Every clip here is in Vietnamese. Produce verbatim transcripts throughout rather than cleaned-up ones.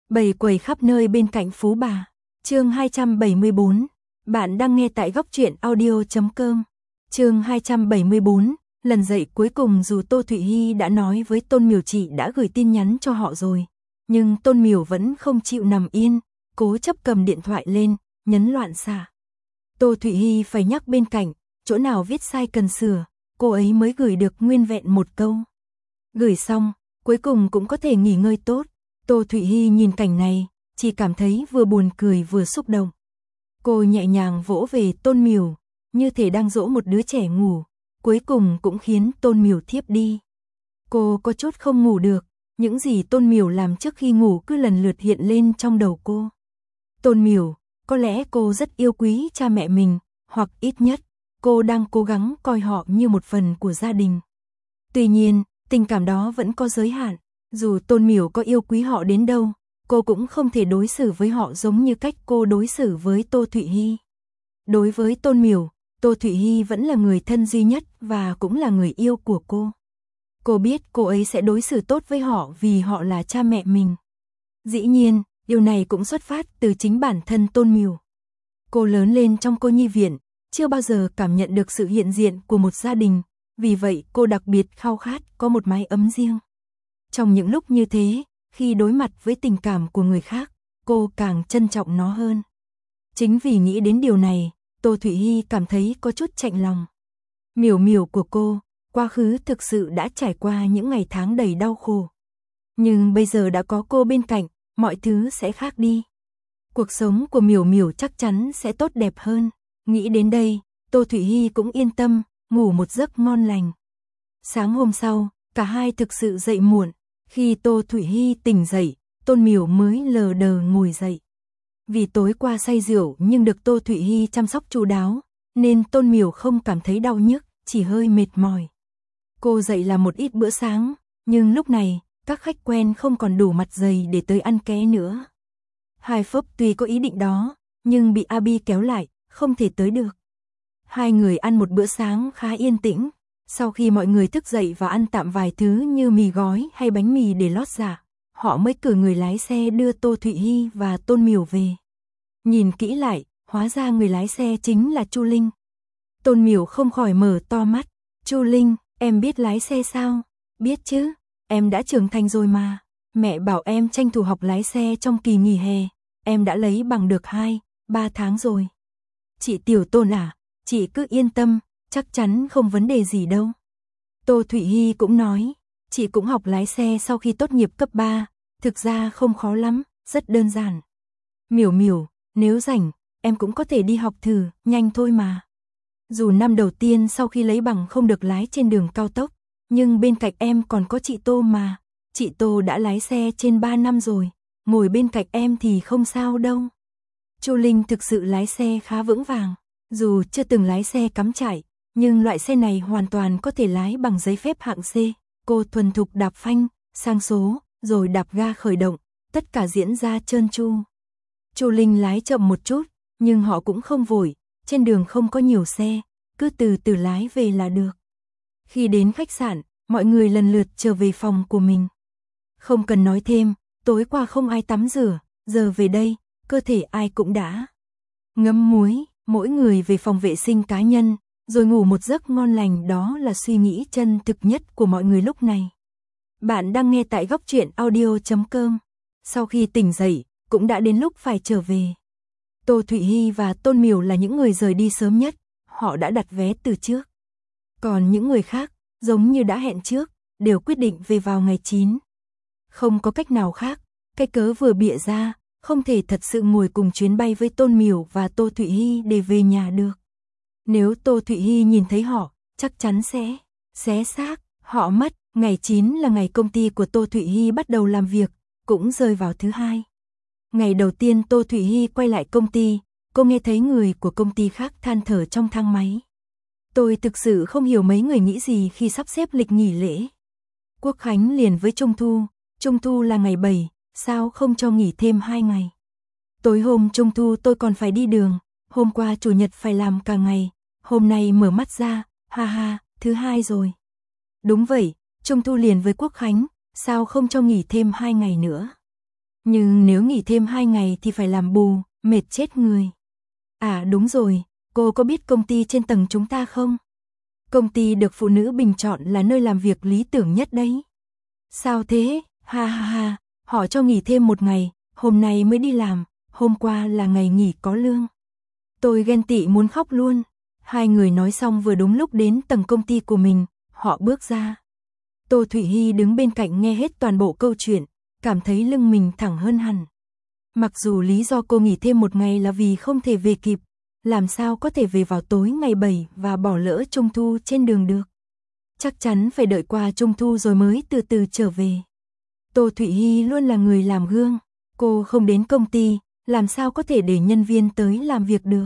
Bầy quẩy khắp nơi bên cạnh Phú Bà. Chương hai trăm bảy mươi bốn. Bạn đang nghe tại góc truyện audio chấm com. Chương hai trăm bảy mươi bốn. Lần dậy cuối cùng dù Tô Thụy Hi đã nói với Tôn Miểu chị đã gửi tin nhắn cho họ rồi, nhưng Tôn Miểu vẫn không chịu nằm yên, cố chấp cầm điện thoại lên, nhấn loạn xạ. Tô Thụy Hi phải nhắc bên cạnh, chỗ nào viết sai cần sửa, cô ấy mới gửi được nguyên vẹn một câu. Gửi xong, cuối cùng cũng có thể nghỉ ngơi tốt. Tô Thụy Hi nhìn cảnh này, chỉ cảm thấy vừa buồn cười vừa xúc động. Cô nhẹ nhàng vỗ về Tôn Miểu, như thể đang dỗ một đứa trẻ ngủ, cuối cùng cũng khiến Tôn Miểu thiếp đi. Cô có chút không ngủ được, những gì Tôn Miểu làm trước khi ngủ cứ lần lượt hiện lên trong đầu cô. Tôn Miểu, có lẽ cô rất yêu quý cha mẹ mình, hoặc ít nhất, cô đang cố gắng coi họ như một phần của gia đình. Tuy nhiên, tình cảm đó vẫn có giới hạn, dù Tôn Miểu có yêu quý họ đến đâu, cô cũng không thể đối xử với họ giống như cách cô đối xử với Tô Thụy Hi. Đối với Tôn Miểu, Tô Thụy Hi vẫn là người thân duy nhất và cũng là người yêu của cô. Cô biết cô ấy sẽ đối xử tốt với họ vì họ là cha mẹ mình. Dĩ nhiên, điều này cũng xuất phát từ chính bản thân Tôn Miểu. Cô lớn lên trong cô nhi viện, chưa bao giờ cảm nhận được sự hiện diện của một gia đình, vì vậy cô đặc biệt khao khát có một mái ấm riêng. Trong những lúc như thế, khi đối mặt với tình cảm của người khác, cô càng trân trọng nó hơn. Chính vì nghĩ đến điều này, Tô Thụy Hi cảm thấy có chút chạnh lòng. Miểu miểu của cô, quá khứ thực sự đã trải qua những ngày tháng đầy đau khổ. Nhưng bây giờ đã có cô bên cạnh, mọi thứ sẽ khác đi. Cuộc sống của miểu miểu chắc chắn sẽ tốt đẹp hơn. Nghĩ đến đây, Tô Thụy Hi cũng yên tâm, ngủ một giấc ngon lành. Sáng hôm sau, cả hai thực sự dậy muộn. Khi Tô Thụy Hi tỉnh dậy, Tôn Miểu mới lờ đờ ngồi dậy. Vì tối qua say rượu nhưng được Tô Thụy Hi chăm sóc chu đáo, nên Tôn Miểu không cảm thấy đau nhức, chỉ hơi mệt mỏi. Cô dậy làm một ít bữa sáng, nhưng lúc này, các khách quen không còn đủ mặt dày để tới ăn ké nữa. Hai Phốc tuy có ý định đó, nhưng bị Abi kéo lại, không thể tới được. Hai người ăn một bữa sáng khá yên tĩnh. Sau khi mọi người thức dậy và ăn tạm vài thứ như mì gói hay bánh mì để lót dạ, họ mới cử người lái xe đưa Tô Thụy Hi và Tôn Miểu về. Nhìn kỹ lại, hóa ra người lái xe chính là Chu Linh. Tôn Miểu không khỏi mở to mắt. Chu Linh, em biết lái xe sao? Biết chứ, em đã trưởng thành rồi mà. Mẹ bảo em tranh thủ học lái xe trong kỳ nghỉ hè. Em đã lấy bằng được hai, ba tháng rồi. Chị Tiểu Tôn à, chị cứ yên tâm. Chắc chắn không vấn đề gì đâu. Tô Thụy Hi cũng nói, chị cũng học lái xe sau khi tốt nghiệp cấp ba, thực ra không khó lắm, rất đơn giản. Miểu miểu, nếu rảnh, em cũng có thể đi học thử, nhanh thôi mà. Dù năm đầu tiên sau khi lấy bằng không được lái trên đường cao tốc, nhưng bên cạnh em còn có chị Tô mà. Chị Tô đã lái xe trên ba năm rồi, ngồi bên cạnh em thì không sao đâu. Chu Linh thực sự lái xe khá vững vàng, dù chưa từng lái xe cắm trại, nhưng loại xe này hoàn toàn có thể lái bằng giấy phép hạng C. Cô thuần thục đạp phanh, sang số, rồi đạp ga khởi động, tất cả diễn ra trơn tru. Chu Linh lái chậm một chút, nhưng họ cũng không vội, trên đường không có nhiều xe, cứ từ từ lái về là được. Khi đến khách sạn, mọi người lần lượt trở về phòng của mình. Không cần nói thêm, tối qua không ai tắm rửa, giờ về đây, cơ thể ai cũng đã ngấm muối, mỗi người về phòng vệ sinh cá nhân, rồi ngủ một giấc ngon lành, đó là suy nghĩ chân thực nhất của mọi người lúc này. Bạn đang nghe tại góc truyện audio chấm com. Sau khi tỉnh dậy, cũng đã đến lúc phải trở về. Tô Thụy Hi và Tôn Miểu là những người rời đi sớm nhất, họ đã đặt vé từ trước. Còn những người khác, giống như đã hẹn trước, đều quyết định về vào ngày chín. Không có cách nào khác, cái cớ vừa bịa ra, không thể thật sự ngồi cùng chuyến bay với Tôn Miểu và Tô Thụy Hi để về nhà được. Nếu Tô Thụy Hi nhìn thấy họ, chắc chắn sẽ xé xác họ mất. Ngày chín là ngày công ty của Tô Thụy Hi bắt đầu làm việc, cũng rơi vào thứ hai. Ngày đầu tiên Tô Thụy Hi quay lại công ty, cô nghe thấy người của công ty khác than thở trong thang máy. Tôi thực sự không hiểu mấy người nghĩ gì khi sắp xếp lịch nghỉ lễ. Quốc khánh liền với Trung thu, Trung thu là ngày bảy, sao không cho nghỉ thêm hai ngày? Tối hôm Trung thu tôi còn phải đi đường, hôm qua chủ nhật phải làm cả ngày. Hôm nay mở mắt ra, ha ha, thứ hai rồi. Đúng vậy, Trung thu liền với Quốc khánh, sao không cho nghỉ thêm hai ngày nữa? Nhưng nếu nghỉ thêm hai ngày thì phải làm bù, mệt chết người. À đúng rồi, cô có biết công ty trên tầng chúng ta không? Công ty được phụ nữ bình chọn là nơi làm việc lý tưởng nhất đấy. Sao thế? Ha ha ha, họ cho nghỉ thêm một ngày, hôm nay mới đi làm, hôm qua là ngày nghỉ có lương. Tôi ghen tị muốn khóc luôn. Hai người nói xong vừa đúng lúc đến tầng công ty của mình, họ bước ra. Tô Thụy Hy đứng bên cạnh nghe hết toàn bộ câu chuyện, cảm thấy lưng mình thẳng hơn hẳn. Mặc dù lý do cô nghỉ thêm một ngày là vì không thể về kịp, làm sao có thể về vào tối ngày bảy và bỏ lỡ Trung thu trên đường được. Chắc chắn phải đợi qua Trung thu rồi mới từ từ trở về. Tô Thụy Hy luôn là người làm gương, cô không đến công ty, làm sao có thể để nhân viên tới làm việc được.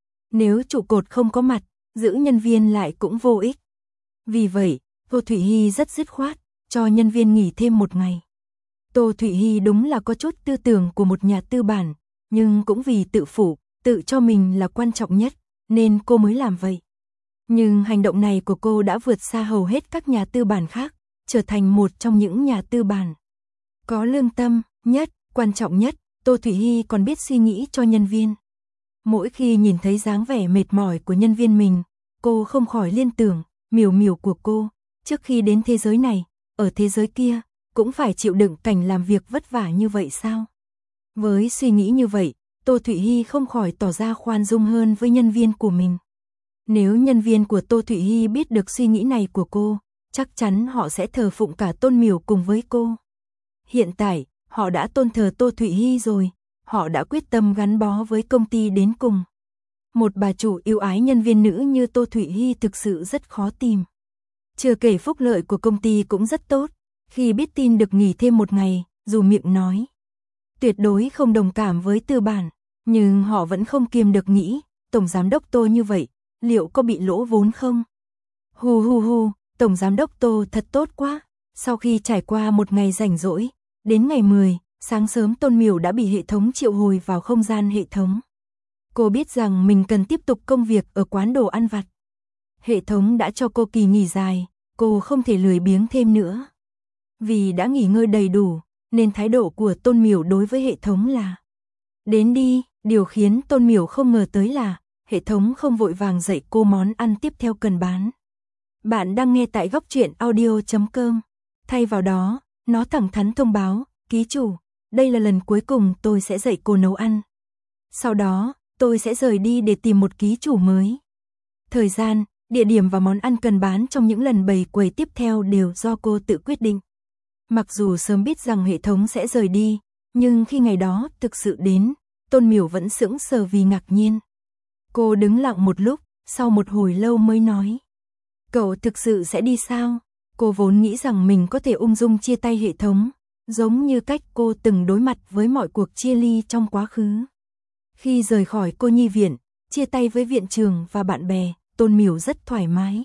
Nếu trụ cột không có mặt, giữ nhân viên lại cũng vô ích. Vì vậy, Tô Thụy Hy rất dứt khoát, cho nhân viên nghỉ thêm một ngày. Tô Thụy Hy đúng là có chút tư tưởng của một nhà tư bản, nhưng cũng vì tự phụ, tự cho mình là quan trọng nhất, nên cô mới làm vậy. Nhưng hành động này của cô đã vượt xa hầu hết các nhà tư bản khác, trở thành một trong những nhà tư bản có lương tâm nhất, quan trọng nhất. Tô Thụy Hy còn biết suy nghĩ cho nhân viên. Mỗi khi nhìn thấy dáng vẻ mệt mỏi của nhân viên mình, cô không khỏi liên tưởng, miểu miểu của cô, trước khi đến thế giới này, ở thế giới kia, cũng phải chịu đựng cảnh làm việc vất vả như vậy sao? Với suy nghĩ như vậy, Tô Thụy Hy không khỏi tỏ ra khoan dung hơn với nhân viên của mình. Nếu nhân viên của Tô Thụy Hy biết được suy nghĩ này của cô, chắc chắn họ sẽ thờ phụng cả Tôn Miểu cùng với cô. Hiện tại, họ đã tôn thờ Tô Thụy Hy rồi, họ đã quyết tâm gắn bó với công ty đến cùng. Một bà chủ yêu ái nhân viên nữ như Tô Thụy Hy thực sự rất khó tìm. Chưa kể phúc lợi của công ty cũng rất tốt, khi biết tin được nghỉ thêm một ngày, dù miệng nói tuyệt đối không đồng cảm với tư bản, nhưng họ vẫn không kiềm được nghĩ, Tổng Giám đốc Tô như vậy, liệu có bị lỗ vốn không? Hu hu hu, Tổng Giám đốc Tô thật tốt quá. Sau khi trải qua một ngày rảnh rỗi, đến ngày mười, sáng sớm Tôn Miểu đã bị hệ thống triệu hồi vào không gian hệ thống. Cô biết rằng mình cần tiếp tục công việc ở quán đồ ăn vặt. Hệ thống đã cho cô kỳ nghỉ dài, cô không thể lười biếng thêm nữa. Vì đã nghỉ ngơi đầy đủ, nên thái độ của Tôn Miểu đối với hệ thống là đến đi. Điều khiến Tôn Miểu không ngờ tới là hệ thống không vội vàng dạy cô món ăn tiếp theo cần bán. Bạn đang nghe tại góc truyện audio chấm com. Thay vào đó, nó thẳng thắn thông báo, ký chủ, đây là lần cuối cùng tôi sẽ dạy cô nấu ăn. Sau đó, tôi sẽ rời đi để tìm một ký chủ mới. Thời gian, địa điểm và món ăn cần bán trong những lần bày quầy tiếp theo đều do cô tự quyết định. Mặc dù sớm biết rằng hệ thống sẽ rời đi, nhưng khi ngày đó thực sự đến, Tôn Miểu vẫn sững sờ vì ngạc nhiên. Cô đứng lặng một lúc, sau một hồi lâu mới nói. Cậu thực sự sẽ đi sao? Cô vốn nghĩ rằng mình có thể ung dung chia tay hệ thống, giống như cách cô từng đối mặt với mọi cuộc chia ly trong quá khứ. Khi rời khỏi cô nhi viện, chia tay với viện trường và bạn bè, Tôn Miểu rất thoải mái.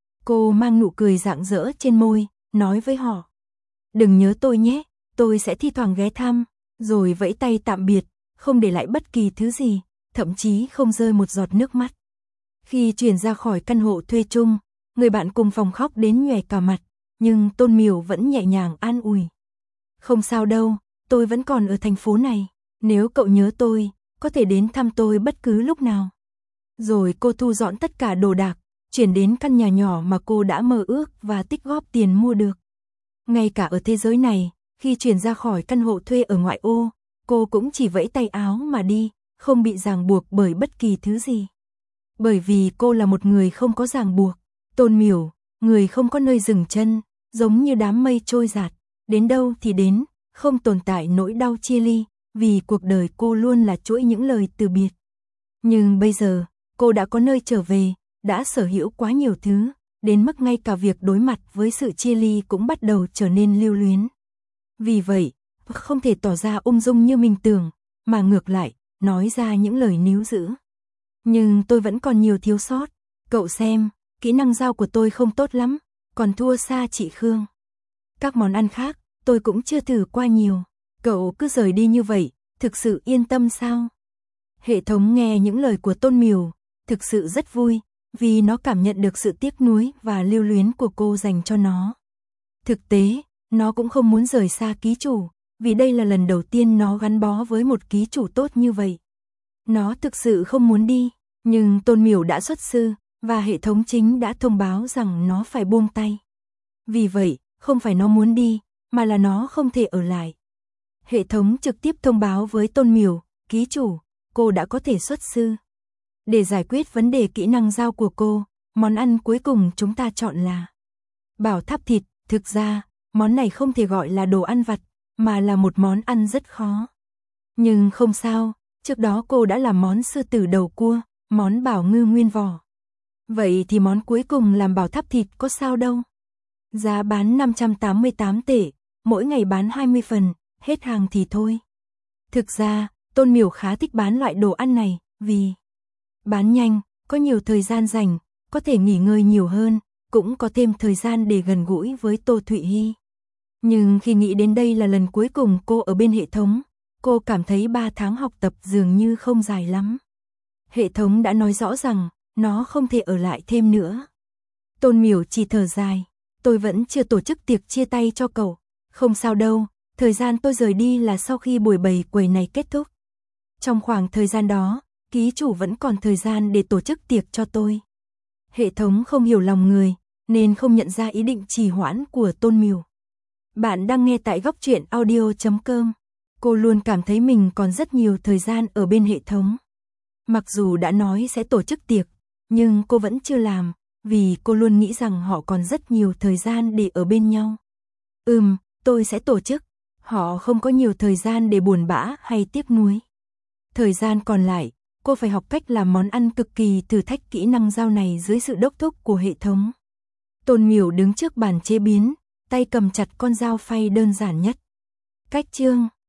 Cô mang nụ cười rạng rỡ trên môi, nói với họ. Đừng nhớ tôi nhé, tôi sẽ thi thoảng ghé thăm, rồi vẫy tay tạm biệt, không để lại bất kỳ thứ gì, thậm chí không rơi một giọt nước mắt. Khi chuyển ra khỏi căn hộ thuê chung, người bạn cùng phòng khóc đến nhòe cả mặt, nhưng Tôn Miểu vẫn nhẹ nhàng an ủi. Không sao đâu, tôi vẫn còn ở thành phố này, nếu cậu nhớ tôi, có thể đến thăm tôi bất cứ lúc nào. Rồi cô thu dọn tất cả đồ đạc, chuyển đến căn nhà nhỏ mà cô đã mơ ước và tích góp tiền mua được. Ngay cả ở thế giới này, khi chuyển ra khỏi căn hộ thuê ở ngoại ô, cô cũng chỉ vẫy tay áo mà đi, không bị ràng buộc bởi bất kỳ thứ gì. Bởi vì cô là một người không có ràng buộc. Tôn Miểu, người không có nơi dừng chân, giống như đám mây trôi dạt, đến đâu thì đến, không tồn tại nỗi đau chia ly, vì cuộc đời cô luôn là chuỗi những lời từ biệt. Nhưng bây giờ, cô đã có nơi trở về, đã sở hữu quá nhiều thứ, đến mức ngay cả việc đối mặt với sự chia ly cũng bắt đầu trở nên lưu luyến. Vì vậy, không thể tỏ ra ung dung như mình tưởng, mà ngược lại, nói ra những lời níu giữ. Nhưng tôi vẫn còn nhiều thiếu sót, cậu xem, kỹ năng giao của tôi không tốt lắm, còn thua xa chị Khương. Các món ăn khác, tôi cũng chưa thử qua nhiều, cậu cứ rời đi như vậy, thực sự yên tâm sao? Hệ thống nghe những lời của Tôn Miểu, thực sự rất vui, vì nó cảm nhận được sự tiếc nuối và lưu luyến của cô dành cho nó. Thực tế, nó cũng không muốn rời xa ký chủ, vì đây là lần đầu tiên nó gắn bó với một ký chủ tốt như vậy. Nó thực sự không muốn đi, nhưng Tôn Miểu đã xuất sư, và hệ thống chính đã thông báo rằng nó phải buông tay. Vì vậy, không phải nó muốn đi, mà là nó không thể ở lại. Hệ thống trực tiếp thông báo với Tôn Miểu, ký chủ, cô đã có thể xuất sư. Để giải quyết vấn đề kỹ năng giao của cô, món ăn cuối cùng chúng ta chọn là bảo tháp thịt. Thực ra, món này không thể gọi là đồ ăn vặt, mà là một món ăn rất khó. Nhưng không sao, trước đó cô đã làm món sư tử đầu cua, món bảo ngư nguyên vỏ. Vậy thì món cuối cùng làm bảo tháp thịt có sao đâu. Giá bán năm trăm tám mươi tám tệ, mỗi ngày bán hai mươi phần, hết hàng thì thôi. Thực ra, Tôn Miểu khá thích bán loại đồ ăn này, vì bán nhanh, có nhiều thời gian dành, có thể nghỉ ngơi nhiều hơn, cũng có thêm thời gian để gần gũi với Tô Thụy Hy. Nhưng khi nghĩ đến đây là lần cuối cùng cô ở bên hệ thống, cô cảm thấy ba tháng học tập dường như không dài lắm. Hệ thống đã nói rõ rằng, nó không thể ở lại thêm nữa. Tôn Miểu chỉ thở dài, tôi vẫn chưa tổ chức tiệc chia tay cho cậu. Không sao đâu, thời gian tôi rời đi là sau khi buổi bày quầy này kết thúc. Trong khoảng thời gian đó, ký chủ vẫn còn thời gian để tổ chức tiệc cho tôi. Hệ thống không hiểu lòng người, nên không nhận ra ý định trì hoãn của Tôn Miểu. Bạn đang nghe tại góc truyện audio chấm com. Cô luôn cảm thấy mình còn rất nhiều thời gian ở bên hệ thống. Mặc dù đã nói sẽ tổ chức tiệc, nhưng cô vẫn chưa làm, vì cô luôn nghĩ rằng họ còn rất nhiều thời gian để ở bên nhau. Ừm, tôi sẽ tổ chức. Họ không có nhiều thời gian để buồn bã hay tiếc nuối. Thời gian còn lại, cô phải học cách làm món ăn cực kỳ thử thách kỹ năng giao này dưới sự đốc thúc của hệ thống. Tôn Miểu đứng trước bàn chế biến, tay cầm chặt con dao phay đơn giản nhất. Cách chương